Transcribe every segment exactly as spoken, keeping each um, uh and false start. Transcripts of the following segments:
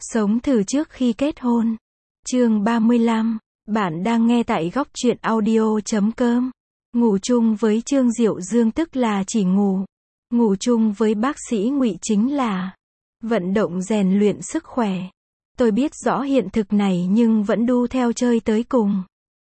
Sống thử trước khi kết hôn. Chương ba mươi lăm. Bạn đang nghe tại góc truyện audio chấm com. Ngủ chung với Trương Diệu Dương tức là chỉ ngủ. Ngủ chung với bác sĩ Ngụy chính là vận động rèn luyện sức khỏe. Tôi biết rõ hiện thực này nhưng vẫn đu theo chơi tới cùng.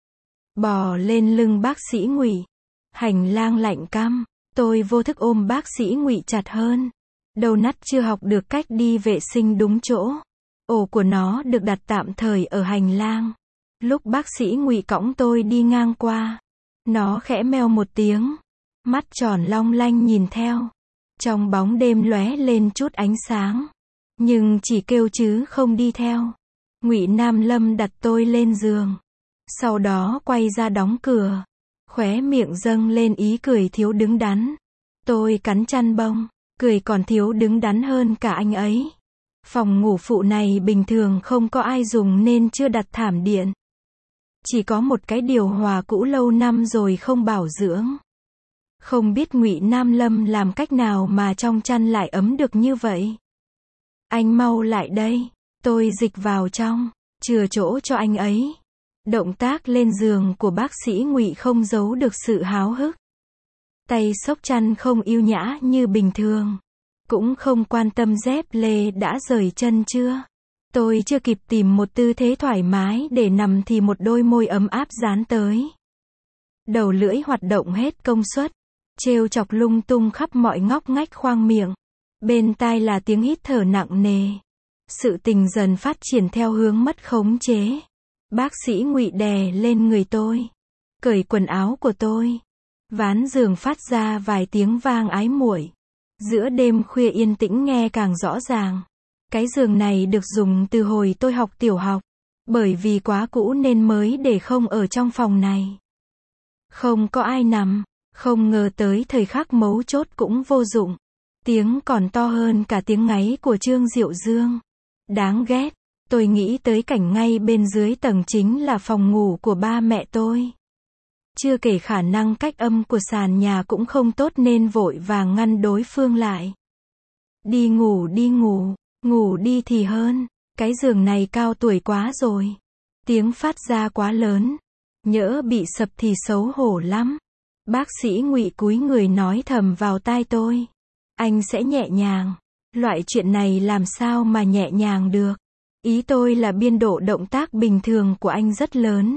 Bò lên lưng bác sĩ Ngụy. Hành lang lạnh căm. Tôi vô thức ôm bác sĩ Ngụy chặt hơn. Đầu nắt chưa học được cách đi vệ sinh đúng chỗ. Ổ của nó được đặt tạm thời ở hành lang. Lúc bác sĩ Ngụy cõng tôi đi ngang qua, nó khẽ meo một tiếng, mắt tròn long lanh nhìn theo. Trong bóng đêm lóe lên chút ánh sáng, nhưng chỉ kêu chứ không đi theo. Ngụy Nam Lâm đặt tôi lên giường, sau đó quay ra đóng cửa, khóe miệng dâng lên ý cười thiếu đứng đắn. Tôi cắn chăn bông, cười còn thiếu đứng đắn hơn cả anh ấy. Phòng ngủ phụ này bình thường không có ai dùng nên chưa đặt thảm điện. Chỉ có một cái điều hòa cũ lâu năm rồi không bảo dưỡng. Không biết Ngụy Nam Lâm làm cách nào mà trong chăn lại ấm được như vậy. Anh mau lại đây. Tôi dịch vào trong, chừa chỗ cho anh ấy. Động tác lên giường của bác sĩ Ngụy không giấu được sự háo hức. Tay xốc chăn không yêu nhã như bình thường. Cũng không quan tâm dép lê đã rời chân chưa. Tôi chưa kịp tìm một tư thế thoải mái để nằm thì một đôi môi ấm áp dán tới. Đầu lưỡi hoạt động hết công suất, trêu chọc lung tung khắp mọi ngóc ngách khoang miệng. Bên tai là tiếng hít thở nặng nề. Sự tình dần phát triển theo hướng mất khống chế. Bác sĩ Ngụy đè lên người tôi, cởi quần áo của tôi. Ván giường phát ra vài tiếng vang ái muội. Giữa đêm khuya yên tĩnh nghe càng rõ ràng. Cái giường này được dùng từ hồi tôi học tiểu học. Bởi vì quá cũ nên mới để không ở trong phòng này. Không có ai nằm. Không ngờ tới thời khắc mấu chốt cũng vô dụng. Tiếng còn to hơn cả tiếng ngáy của Trương Diệu Dương. Đáng ghét. Tôi nghĩ tới cảnh ngay bên dưới tầng chính là phòng ngủ của ba mẹ tôi. Chưa kể khả năng cách âm của sàn nhà cũng không tốt nên vội vàng ngăn đối phương lại. Đi ngủ đi ngủ, ngủ đi thì hơn, cái giường này cao tuổi quá rồi. Tiếng phát ra quá lớn, nhỡ bị sập thì xấu hổ lắm. Bác sĩ Ngụy cúi người nói thầm vào tai tôi. Anh sẽ nhẹ nhàng. Loại chuyện này làm sao mà nhẹ nhàng được. Ý tôi là biên độ động tác bình thường của anh rất lớn.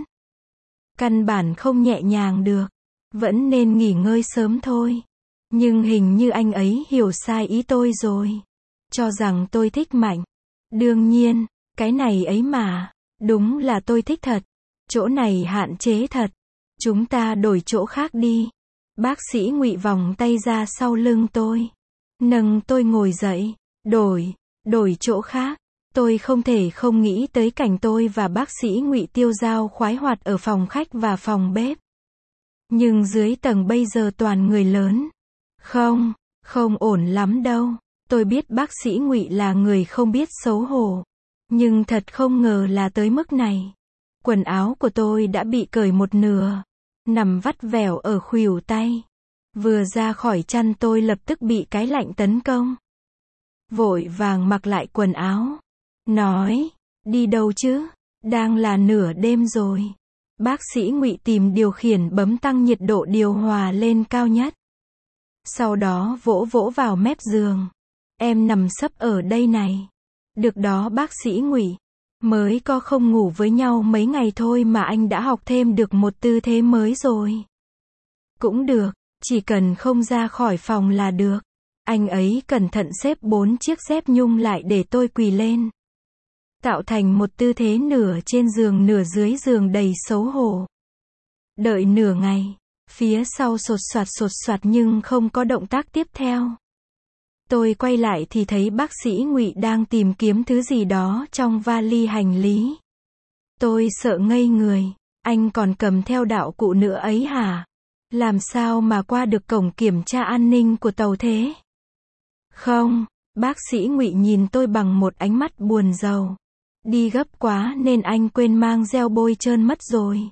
Căn bản không nhẹ nhàng được. Vẫn nên nghỉ ngơi sớm thôi. Nhưng hình như anh ấy hiểu sai ý tôi rồi. Cho rằng tôi thích mạnh. Đương nhiên, cái này ấy mà. Đúng là tôi thích thật. Chỗ này hạn chế thật. Chúng ta đổi chỗ khác đi. Bác sĩ Ngụy vòng tay ra sau lưng tôi. Nâng tôi ngồi dậy. Đổi, đổi chỗ khác. Tôi không thể không nghĩ tới cảnh tôi và bác sĩ Ngụy tiêu dao khoái hoạt ở phòng khách và phòng bếp. Nhưng dưới tầng bây giờ toàn người lớn. Không, không ổn lắm đâu. Tôi biết bác sĩ Ngụy là người không biết xấu hổ. Nhưng thật không ngờ là tới mức này. Quần áo của tôi đã bị cởi một nửa. Nằm vắt vẻo ở khuỷu tay. Vừa ra khỏi chăn tôi lập tức bị cái lạnh tấn công. Vội vàng mặc lại quần áo. Nói, đi đâu chứ? Đang là nửa đêm rồi. Bác sĩ Ngụy tìm điều khiển bấm tăng nhiệt độ điều hòa lên cao nhất. Sau đó vỗ vỗ vào mép giường. Em nằm sấp ở đây này. Được đó bác sĩ Ngụy. Mới có không ngủ với nhau mấy ngày thôi mà anh đã học thêm được một tư thế mới rồi. Cũng được, chỉ cần không ra khỏi phòng là được. Anh ấy cẩn thận xếp bốn chiếc dép nhung lại để tôi quỳ lên. Tạo thành một tư thế nửa trên giường nửa dưới giường đầy xấu hổ. Đợi nửa ngày, phía sau sột soạt sột soạt nhưng không có động tác tiếp theo. Tôi quay lại thì thấy bác sĩ Ngụy đang tìm kiếm thứ gì đó trong vali hành lý. Tôi sợ ngây người, anh còn cầm theo đạo cụ nữa ấy hả? Làm sao mà qua được cổng kiểm tra an ninh của tàu thế? Không, bác sĩ Ngụy nhìn tôi bằng một ánh mắt buồn rầu. Đi gấp quá nên anh quên mang gel bôi trơn mất rồi.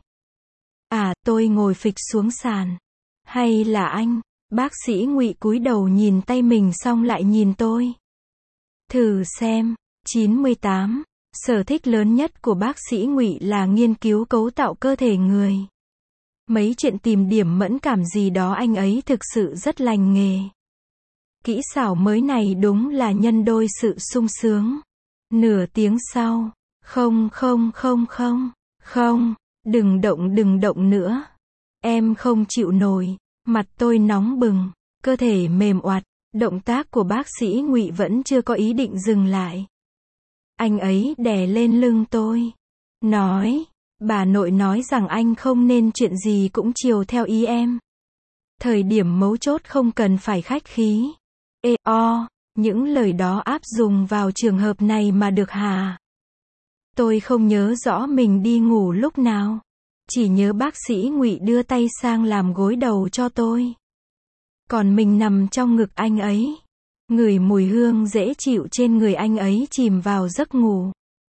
À, tôi ngồi phịch xuống sàn. Hay là anh? Bác sĩ Ngụy cúi đầu nhìn tay mình xong lại nhìn tôi. Thử xem, chín mươi tám. Sở thích lớn nhất của bác sĩ Ngụy là nghiên cứu cấu tạo cơ thể người. Mấy chuyện tìm điểm mẫn cảm gì đó anh ấy thực sự rất lành nghề. Kỹ xảo mới này đúng là nhân đôi sự sung sướng. Nửa tiếng sau, không không không không, không, đừng động đừng động nữa. Em không chịu nổi, mặt tôi nóng bừng, cơ thể mềm oặt, động tác của bác sĩ Ngụy vẫn chưa có ý định dừng lại. Anh ấy đè lên lưng tôi, nói, bà nội nói rằng anh không nên chuyện gì cũng chiều theo ý em. Thời điểm mấu chốt không cần phải khách khí. Ê o, những lời đó áp dụng vào trường hợp này mà được hả? Tôi không nhớ rõ mình đi ngủ lúc nào. Chỉ nhớ bác sĩ Ngụy đưa tay sang làm gối đầu cho tôi. Còn mình nằm trong ngực anh ấy. Ngửi mùi hương dễ chịu trên người anh ấy chìm vào giấc ngủ.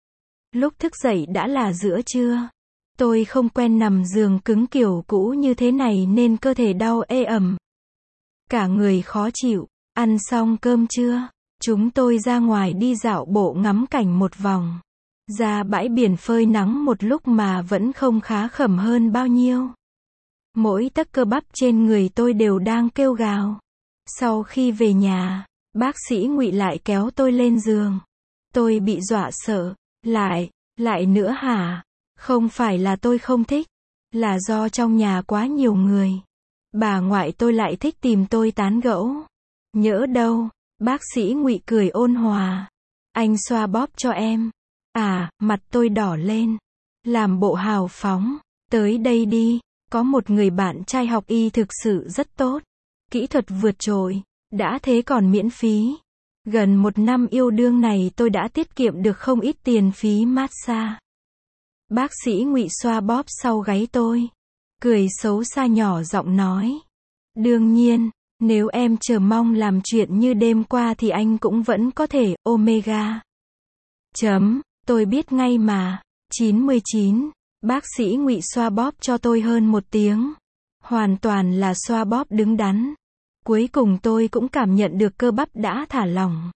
Lúc thức dậy đã là giữa trưa. Tôi không quen nằm giường cứng kiểu cũ như thế này nên cơ thể đau ê ẩm. Cả người khó chịu. Ăn xong cơm trưa, chúng tôi ra ngoài đi dạo bộ ngắm cảnh một vòng. Ra bãi biển phơi nắng một lúc mà vẫn không khá khẩm hơn bao nhiêu. Mỗi tấc cơ bắp trên người tôi đều đang kêu gào. Sau khi về nhà, bác sĩ Ngụy lại kéo tôi lên giường. Tôi bị dọa sợ. Lại, lại nữa hả? Không phải là tôi không thích, là do trong nhà quá nhiều người. Bà ngoại tôi lại thích tìm tôi tán gẫu. Nhỡ đâu, bác sĩ Ngụy cười ôn hòa. Anh xoa bóp cho em. À, mặt tôi đỏ lên. Làm bộ hào phóng. Tới đây đi, có một người bạn trai học y thực sự rất tốt. Kỹ thuật vượt trội, đã thế còn miễn phí. Gần một năm yêu đương này tôi đã tiết kiệm được không ít tiền phí massage. Bác sĩ Ngụy xoa bóp sau gáy tôi. Cười xấu xa nhỏ giọng nói. Đương nhiên, nếu em chờ mong làm chuyện như đêm qua thì anh cũng vẫn có thể, Omega. Chấm, tôi biết ngay mà. chín mươi chín. Bác sĩ Ngụy xoa bóp cho tôi hơn một tiếng. Hoàn toàn là xoa bóp đứng đắn. Cuối cùng tôi cũng cảm nhận được cơ bắp đã thả lỏng.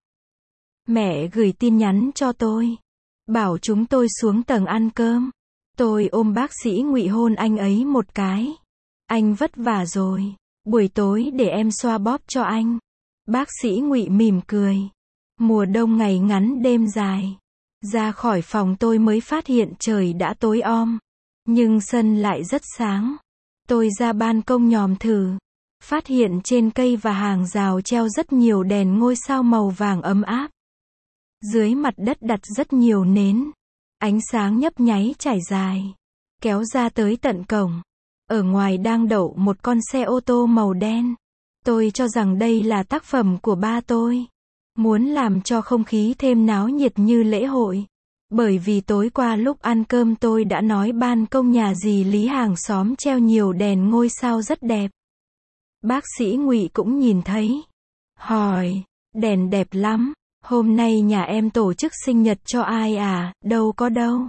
Mẹ gửi tin nhắn cho tôi. Bảo chúng tôi xuống tầng ăn cơm. Tôi ôm bác sĩ Ngụy hôn anh ấy một cái. Anh vất vả rồi. Buổi tối để em xoa bóp cho anh. Bác sĩ Ngụy mỉm cười. Mùa đông ngày ngắn đêm dài. Ra khỏi phòng tôi mới phát hiện trời đã tối om. Nhưng sân lại rất sáng. Tôi ra ban công nhòm thử. Phát hiện trên cây và hàng rào treo rất nhiều đèn ngôi sao màu vàng ấm áp. Dưới mặt đất đặt rất nhiều nến. Ánh sáng nhấp nháy trải dài. Kéo ra tới tận cổng. Ở ngoài đang đậu một con xe ô tô màu đen. Tôi cho rằng đây là tác phẩm của ba tôi. Muốn làm cho không khí thêm náo nhiệt như lễ hội. Bởi vì tối qua lúc ăn cơm tôi đã nói ban công nhà dì Lý hàng xóm treo nhiều đèn ngôi sao rất đẹp. Bác sĩ Ngụy cũng nhìn thấy. Hỏi, đèn đẹp lắm. Hôm nay nhà em tổ chức sinh nhật cho ai à? Đâu có đâu.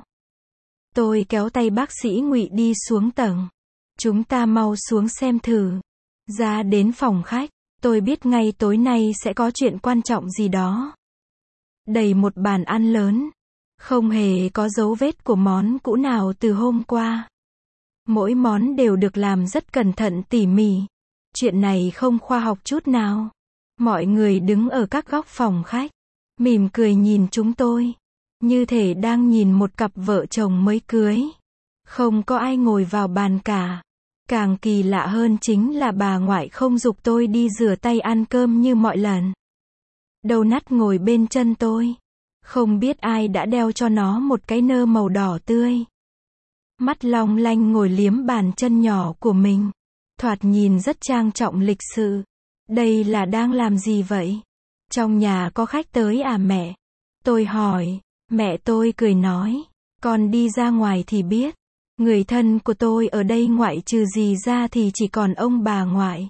Tôi kéo tay bác sĩ Ngụy đi xuống tầng. Chúng ta mau xuống xem thử. Ra đến phòng khách, tôi biết ngay tối nay sẽ có chuyện quan trọng gì đó. Đầy một bàn ăn lớn. Không hề có dấu vết của món cũ nào từ hôm qua. Mỗi món đều được làm rất cẩn thận tỉ mỉ. Chuyện này không khoa học chút nào. Mọi người đứng ở các góc phòng khách. Mỉm cười nhìn chúng tôi. Như thể đang nhìn một cặp vợ chồng mới cưới. Không có ai ngồi vào bàn cả. Càng kỳ lạ hơn chính là bà ngoại không giục tôi đi rửa tay ăn cơm như mọi lần. Đầu nắt ngồi bên chân tôi. Không biết ai đã đeo cho nó một cái nơ màu đỏ tươi. Mắt long lanh ngồi liếm bàn chân nhỏ của mình. Thoạt nhìn rất trang trọng lịch sự. Đây là đang làm gì vậy? Trong nhà có khách tới à mẹ? Tôi hỏi. Mẹ tôi cười nói. Con đi ra ngoài thì biết. Người thân của tôi ở đây ngoại trừ dì ra thì chỉ còn ông bà ngoại.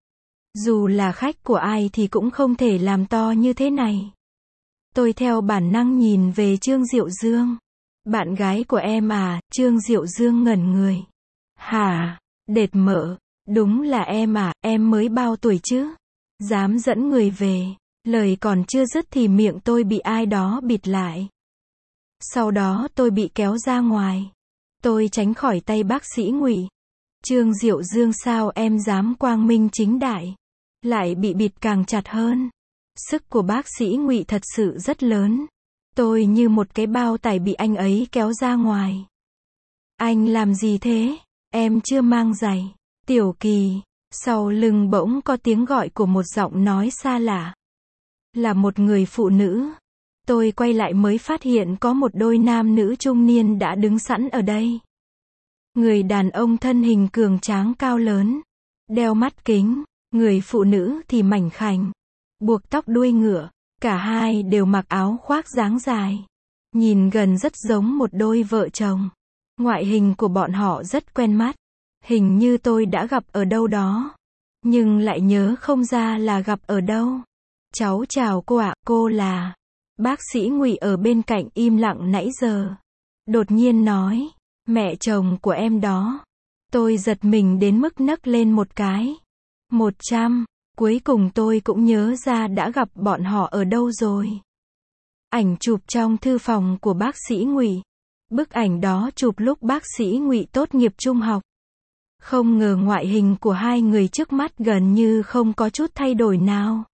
Dù là khách của ai thì cũng không thể làm to như thế này. Tôi theo bản năng nhìn về Trương Diệu Dương. Bạn gái của em à? Trương Diệu Dương ngẩn người. Hả? Đệt mợ. Đúng là em à? Em mới bao tuổi chứ? Dám dẫn người về. Lời còn chưa dứt thì miệng tôi bị ai đó bịt lại. Sau đó tôi bị kéo ra ngoài. Tôi tránh khỏi tay bác sĩ Ngụy. Trương Diệu Dương, sao em dám quang minh chính đại, lại bị bịt càng chặt hơn. Sức của bác sĩ Ngụy thật sự rất lớn. Tôi như một cái bao tải bị anh ấy kéo ra ngoài. Anh làm gì thế? Em chưa mang giày. Tiểu Kỳ. Sau lưng bỗng có tiếng gọi của một giọng nói xa lạ. Là một người phụ nữ. Tôi quay lại mới phát hiện có một đôi nam nữ trung niên đã đứng sẵn ở đây. Người đàn ông thân hình cường tráng cao lớn, đeo mắt kính, người phụ nữ thì mảnh khảnh, buộc tóc đuôi ngựa, cả hai đều mặc áo khoác dáng dài. Nhìn gần rất giống một đôi vợ chồng. Ngoại hình của bọn họ rất quen mắt. Hình như tôi đã gặp ở đâu đó. Nhưng lại nhớ không ra là gặp ở đâu. Cháu chào cô ạ, cô là... Bác sĩ Ngụy ở bên cạnh im lặng nãy giờ. Đột nhiên nói, mẹ chồng của em đó. Tôi giật mình đến mức nấc lên một cái. Một trăm, cuối cùng tôi cũng nhớ ra đã gặp bọn họ ở đâu rồi. Ảnh chụp trong thư phòng của bác sĩ Ngụy. Bức ảnh đó chụp lúc bác sĩ Ngụy tốt nghiệp trung học. Không ngờ ngoại hình của hai người trước mắt gần như không có chút thay đổi nào.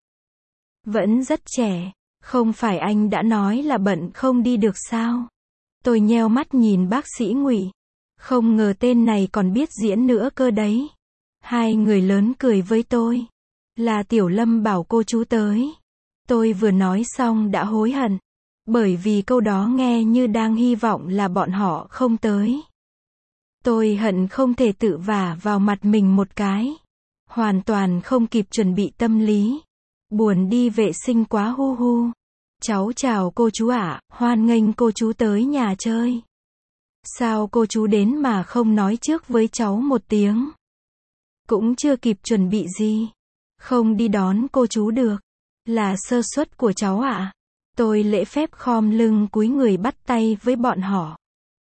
Vẫn rất trẻ. Không phải anh đã nói là bận không đi được sao? Tôi nheo mắt nhìn bác sĩ Ngụy. Không ngờ tên này còn biết diễn nữa cơ đấy. Hai người lớn cười với tôi. Là Tiểu Lâm bảo cô chú tới. Tôi vừa nói xong đã hối hận. Bởi vì câu đó nghe như đang hy vọng là bọn họ không tới. Tôi hận không thể tự vả vào mặt mình một cái. Hoàn toàn không kịp chuẩn bị tâm lý. Buồn đi vệ sinh quá hu hu. Cháu chào cô chú ạ, hoan nghênh cô chú tới nhà chơi. Sao cô chú đến mà không nói trước với cháu một tiếng? Cũng chưa kịp chuẩn bị gì. Không đi đón cô chú được. Là sơ suất của cháu ạ. Tôi lễ phép khom lưng cúi người bắt tay với bọn họ.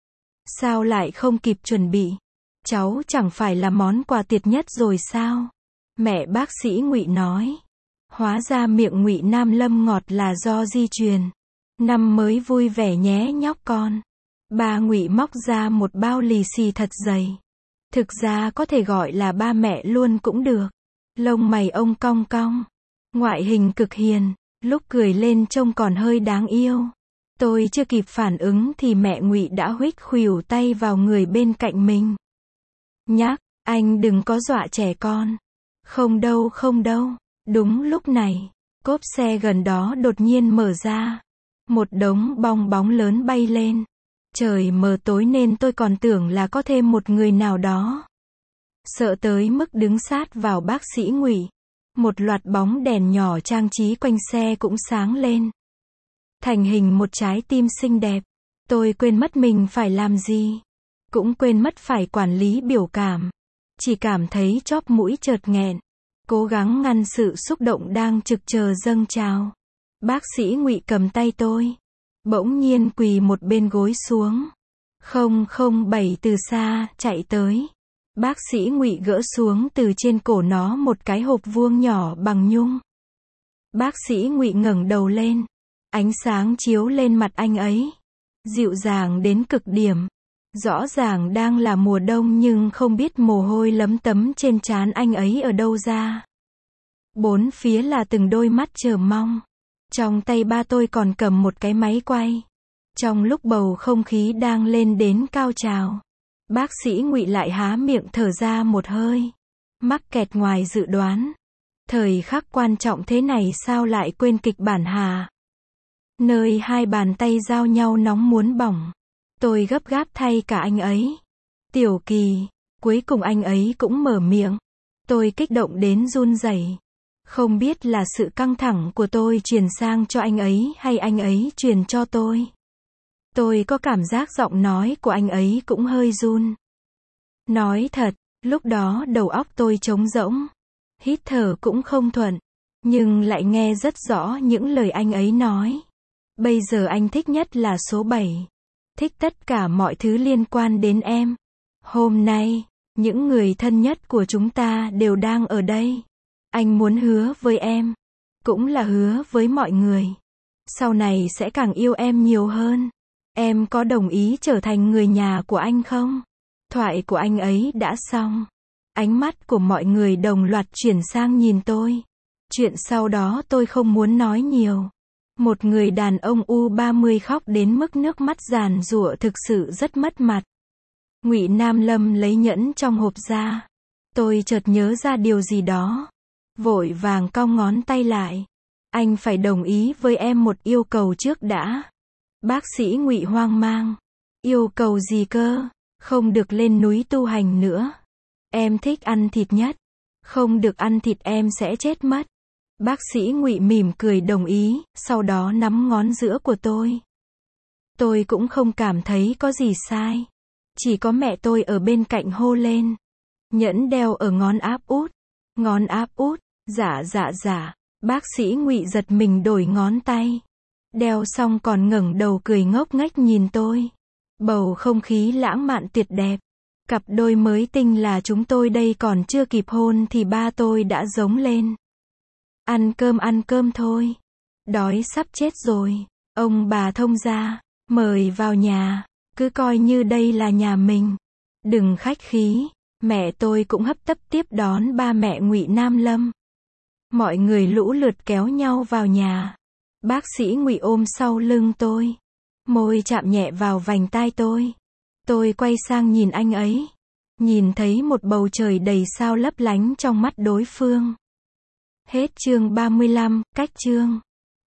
Sao lại không kịp chuẩn bị? Cháu chẳng phải là món quà tiệt nhất rồi sao? Mẹ bác sĩ Ngụy nói. Hóa ra miệng Ngụy Nam Lâm ngọt là do di truyền. Năm mới vui vẻ nhé nhóc con. Ba Ngụy móc ra một bao lì xì thật dày. Thực ra có thể gọi là ba mẹ luôn cũng được. Lông mày ông cong cong. Ngoại hình cực hiền. Lúc cười lên trông còn hơi đáng yêu. Tôi chưa kịp phản ứng thì mẹ Ngụy đã huých khuỷu tay vào người bên cạnh mình. Nhắc, anh đừng có dọa trẻ con. Không đâu không đâu. Đúng lúc này, cốp xe gần đó đột nhiên mở ra. Một đống bong bóng lớn bay lên. Trời mờ tối nên tôi còn tưởng là có thêm một người nào đó. Sợ tới mức đứng sát vào bác sĩ Ngụy. Một loạt bóng đèn nhỏ trang trí quanh xe cũng sáng lên. Thành hình một trái tim xinh đẹp. Tôi quên mất mình phải làm gì. Cũng quên mất phải quản lý biểu cảm. Chỉ cảm thấy chóp mũi chợt nghẹn. Cố gắng ngăn sự xúc động đang trực chờ dâng trào. Bác sĩ Ngụy cầm tay tôi. Bỗng nhiên quỳ một bên gối xuống. không không bảy từ xa, chạy tới. Bác sĩ Ngụy gỡ xuống từ trên cổ nó một cái hộp vuông nhỏ bằng nhung. Bác sĩ Ngụy ngẩng đầu lên. Ánh sáng chiếu lên mặt anh ấy. Dịu dàng đến cực điểm. Rõ ràng đang là mùa đông nhưng không biết mồ hôi lấm tấm trên trán anh ấy ở đâu ra. Bốn phía là từng đôi mắt chờ mong. Trong tay ba tôi còn cầm một cái máy quay. Trong lúc bầu không khí đang lên đến cao trào, bác sĩ Ngụy lại há miệng thở ra một hơi. Mắc kẹt ngoài dự đoán. Thời khắc quan trọng thế này sao lại quên kịch bản hả? Nơi hai bàn tay giao nhau nóng muốn bỏng. Tôi gấp gáp thay cả anh ấy. Tiểu Kỳ. Cuối cùng anh ấy cũng mở miệng. Tôi kích động đến run rẩy. Không biết là sự căng thẳng của tôi truyền sang cho anh ấy hay anh ấy truyền cho tôi. Tôi có cảm giác giọng nói của anh ấy cũng hơi run. Nói thật, lúc đó đầu óc tôi trống rỗng. Hít thở cũng không thuận. Nhưng lại nghe rất rõ những lời anh ấy nói. Bây giờ anh thích nhất là số bảy. Thích tất cả mọi thứ liên quan đến em. Hôm nay, những người thân nhất của chúng ta đều đang ở đây. Anh muốn hứa với em. cũng là hứa với mọi người. Sau này sẽ càng yêu em nhiều hơn. Em có đồng ý trở thành người nhà của anh không? Thoại của anh ấy đã xong. Ánh mắt của mọi người đồng loạt chuyển sang nhìn tôi. Chuyện sau đó tôi không muốn nói nhiều. Một người đàn ông u ba mươi khóc đến mức nước mắt giàn giụa thực sự rất mất mặt. Ngụy Nam Lâm lấy nhẫn trong hộp ra. Tôi chợt nhớ ra điều gì đó. Vội vàng cong ngón tay lại. Anh phải đồng ý với em một yêu cầu trước đã. Bác sĩ Ngụy hoang mang. Yêu cầu gì cơ? Không được lên núi tu hành nữa. Em thích ăn thịt nhất. Không được ăn thịt em sẽ chết mất. Bác sĩ Ngụy mỉm cười đồng ý, sau đó nắm ngón giữa của tôi. Tôi cũng không cảm thấy có gì sai. Chỉ có mẹ tôi ở bên cạnh hô lên. Nhẫn đeo ở ngón áp út. Ngón áp út, dạ dạ dạ. Bác sĩ Ngụy giật mình đổi ngón tay. Đeo xong còn ngẩng đầu cười ngốc nghếch nhìn tôi. Bầu không khí lãng mạn tuyệt đẹp. Cặp đôi mới tinh là chúng tôi đây còn chưa kịp hôn thì ba tôi đã giống lên. Ăn cơm ăn cơm thôi. Đói sắp chết rồi. Ông bà thông gia, mời vào nhà. Cứ coi như đây là nhà mình. Đừng khách khí. Mẹ tôi cũng hấp tấp tiếp đón ba mẹ Ngụy Nam Lâm. Mọi người lũ lượt kéo nhau vào nhà. Bác sĩ Ngụy ôm sau lưng tôi. Môi chạm nhẹ vào vành tai tôi. Tôi quay sang nhìn anh ấy. Nhìn thấy một bầu trời đầy sao lấp lánh trong mắt đối phương. Hết chương ba mươi lăm, cách chương.